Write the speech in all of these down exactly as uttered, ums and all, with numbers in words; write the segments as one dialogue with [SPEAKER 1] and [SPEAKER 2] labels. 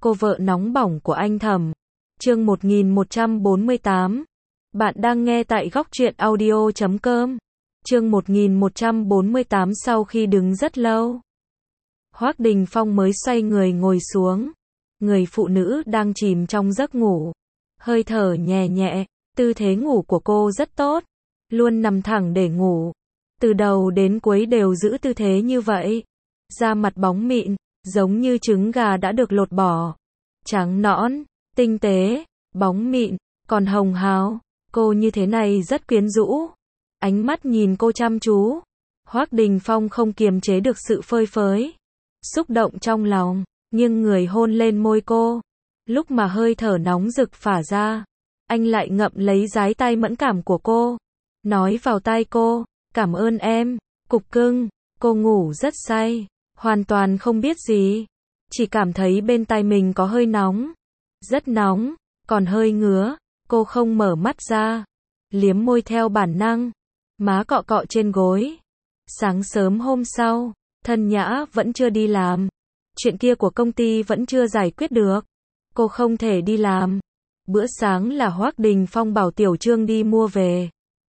[SPEAKER 1] cô vợ nóng bỏng của anh Thẩm. Chương một nghìn một trăm bốn mươi tám. Bạn đang nghe tại góc truyện audio chấm com. Chương một nghìn một trăm bốn mươi tám. Sau khi đứng rất lâu, Hoác Đình Phong mới xoay người ngồi xuống. Người phụ nữ đang chìm trong giấc ngủ, hơi thở nhẹ nhẹ, tư thế ngủ của cô rất tốt, luôn nằm thẳng để ngủ. Từ đầu đến cuối đều giữ tư thế như vậy. Da mặt bóng mịn, giống như trứng gà đã được lột bỏ. Trắng nõn, tinh tế, bóng mịn, còn hồng hào. Cô như thế này rất quyến rũ. Ánh mắt nhìn cô chăm chú. Hoác Đình Phong không kiềm chế được sự phơi phới, xúc động trong lòng, nghiêng người hôn lên môi cô. Lúc mà hơi thở nóng rực phả ra, anh lại ngậm lấy dái tay mẫn cảm của cô, nói vào tai cô, cảm ơn em, cục cưng. Cô ngủ rất say, hoàn toàn không biết gì, chỉ cảm thấy bên tai mình có hơi nóng, rất nóng, còn hơi ngứa. Cô không mở mắt ra, liếm môi theo bản năng, má cọ cọ trên gối. Sáng sớm hôm sau, Thân Nhã vẫn chưa đi làm. Chuyện kia của công ty vẫn chưa giải quyết được. Cô không thể đi làm. Bữa sáng là Hoác Đình Phong bảo Tiểu Trương đi mua về.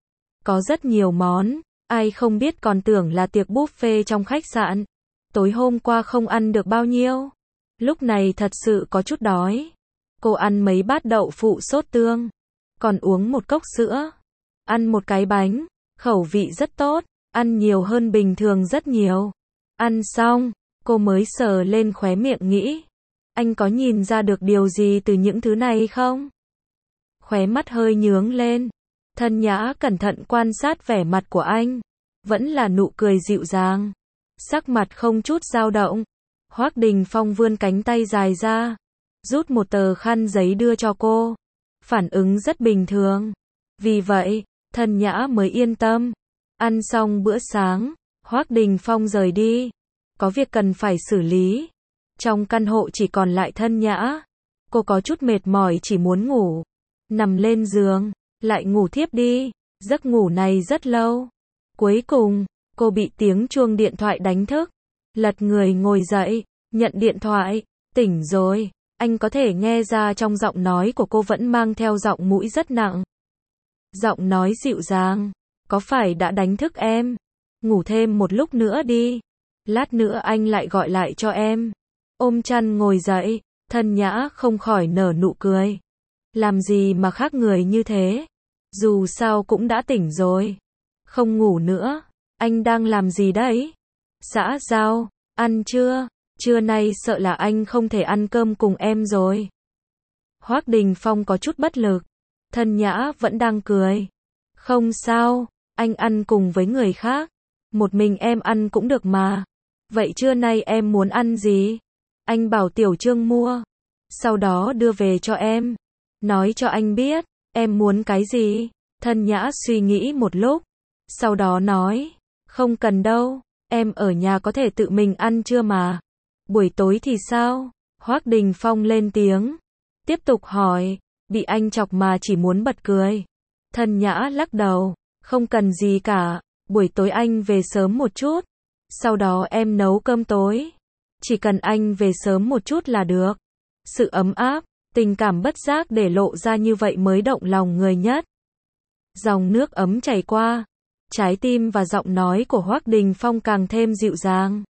[SPEAKER 1] Có rất nhiều món, ai không biết còn tưởng là tiệc buffet trong khách sạn. Tối hôm qua không ăn được bao nhiêu, lúc này thật sự có chút đói. Cô ăn mấy bát đậu phụ sốt tương, còn uống một cốc sữa, ăn một cái bánh, khẩu vị rất tốt, ăn nhiều hơn bình thường rất nhiều. Ăn xong, cô mới sờ lên khóe miệng nghĩ, anh có nhìn ra được điều gì từ những thứ này không? Khóe mắt hơi nhướng lên. Thân Nhã cẩn thận quan sát vẻ mặt của anh, vẫn là nụ cười dịu dàng, sắc mặt không chút dao động. Hoác Đình Phong vươn cánh tay dài ra, rút một tờ khăn giấy đưa cho cô. Phản ứng rất bình thường. Vì vậy, Thân Nhã mới yên tâm. Ăn xong bữa sáng, Hoác Đình Phong rời đi. Có việc cần phải xử lý. Trong căn hộ chỉ còn lại Thân Nhã. Cô có chút mệt mỏi chỉ muốn ngủ. Nằm lên giường, lại ngủ thiếp đi. Giấc ngủ này rất lâu. Cuối cùng, cô bị tiếng chuông điện thoại đánh thức. Lật người ngồi dậy, nhận điện thoại. Tỉnh rồi. Anh có thể nghe ra trong giọng nói của cô vẫn mang theo giọng mũi rất nặng. Giọng nói dịu dàng. Có phải đã đánh thức em? Ngủ thêm một lúc nữa đi. Lát nữa anh lại gọi lại cho em. Ôm chăn ngồi dậy, Thân Nhã không khỏi nở nụ cười. Làm gì mà khác người như thế? Dù sao cũng đã tỉnh rồi. Không ngủ nữa. Anh đang làm gì đấy? Xã giao, ăn chưa? Trưa nay sợ là anh không thể ăn cơm cùng em rồi. Hoác Đình Phong có chút bất lực. Thân Nhã vẫn đang cười. Không sao, anh ăn cùng với người khác. Một mình em ăn cũng được mà. Vậy trưa nay em muốn ăn gì? Anh bảo Tiểu Trương mua, sau đó đưa về cho em. Nói cho anh biết, em muốn cái gì? Thân Nhã suy nghĩ một lúc, sau đó nói, không cần đâu, em ở nhà có thể tự mình ăn trưa mà. Buổi tối thì sao? Hoác Đình Phong lên tiếng, tiếp tục hỏi, bị anh chọc mà chỉ muốn bật cười. Thân Nhã lắc đầu, không cần gì cả, buổi tối anh về sớm một chút, sau đó em nấu cơm tối. Chỉ cần anh về sớm một chút là được. Sự ấm áp, tình cảm bất giác để lộ ra như vậy mới động lòng người nhất. Dòng nước ấm chảy qua, trái tim và giọng nói của Hoác Đình Phong càng thêm dịu dàng.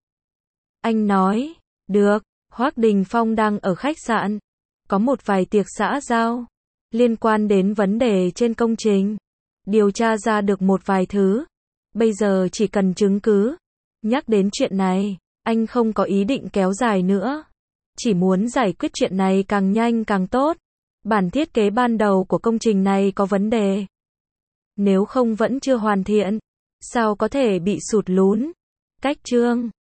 [SPEAKER 1] Anh nói, được. Hoác Đình Phong đang ở khách sạn, có một vài tiệc xã giao liên quan đến vấn đề trên công trình, điều tra ra được một vài thứ. Bây giờ chỉ cần chứng cứ. Nhắc đến chuyện này, anh không có ý định kéo dài nữa, chỉ muốn giải quyết chuyện này càng nhanh càng tốt. Bản thiết kế ban đầu của công trình này có vấn đề, nếu không vẫn chưa hoàn thiện, sao có thể bị sụt lún. Cách chương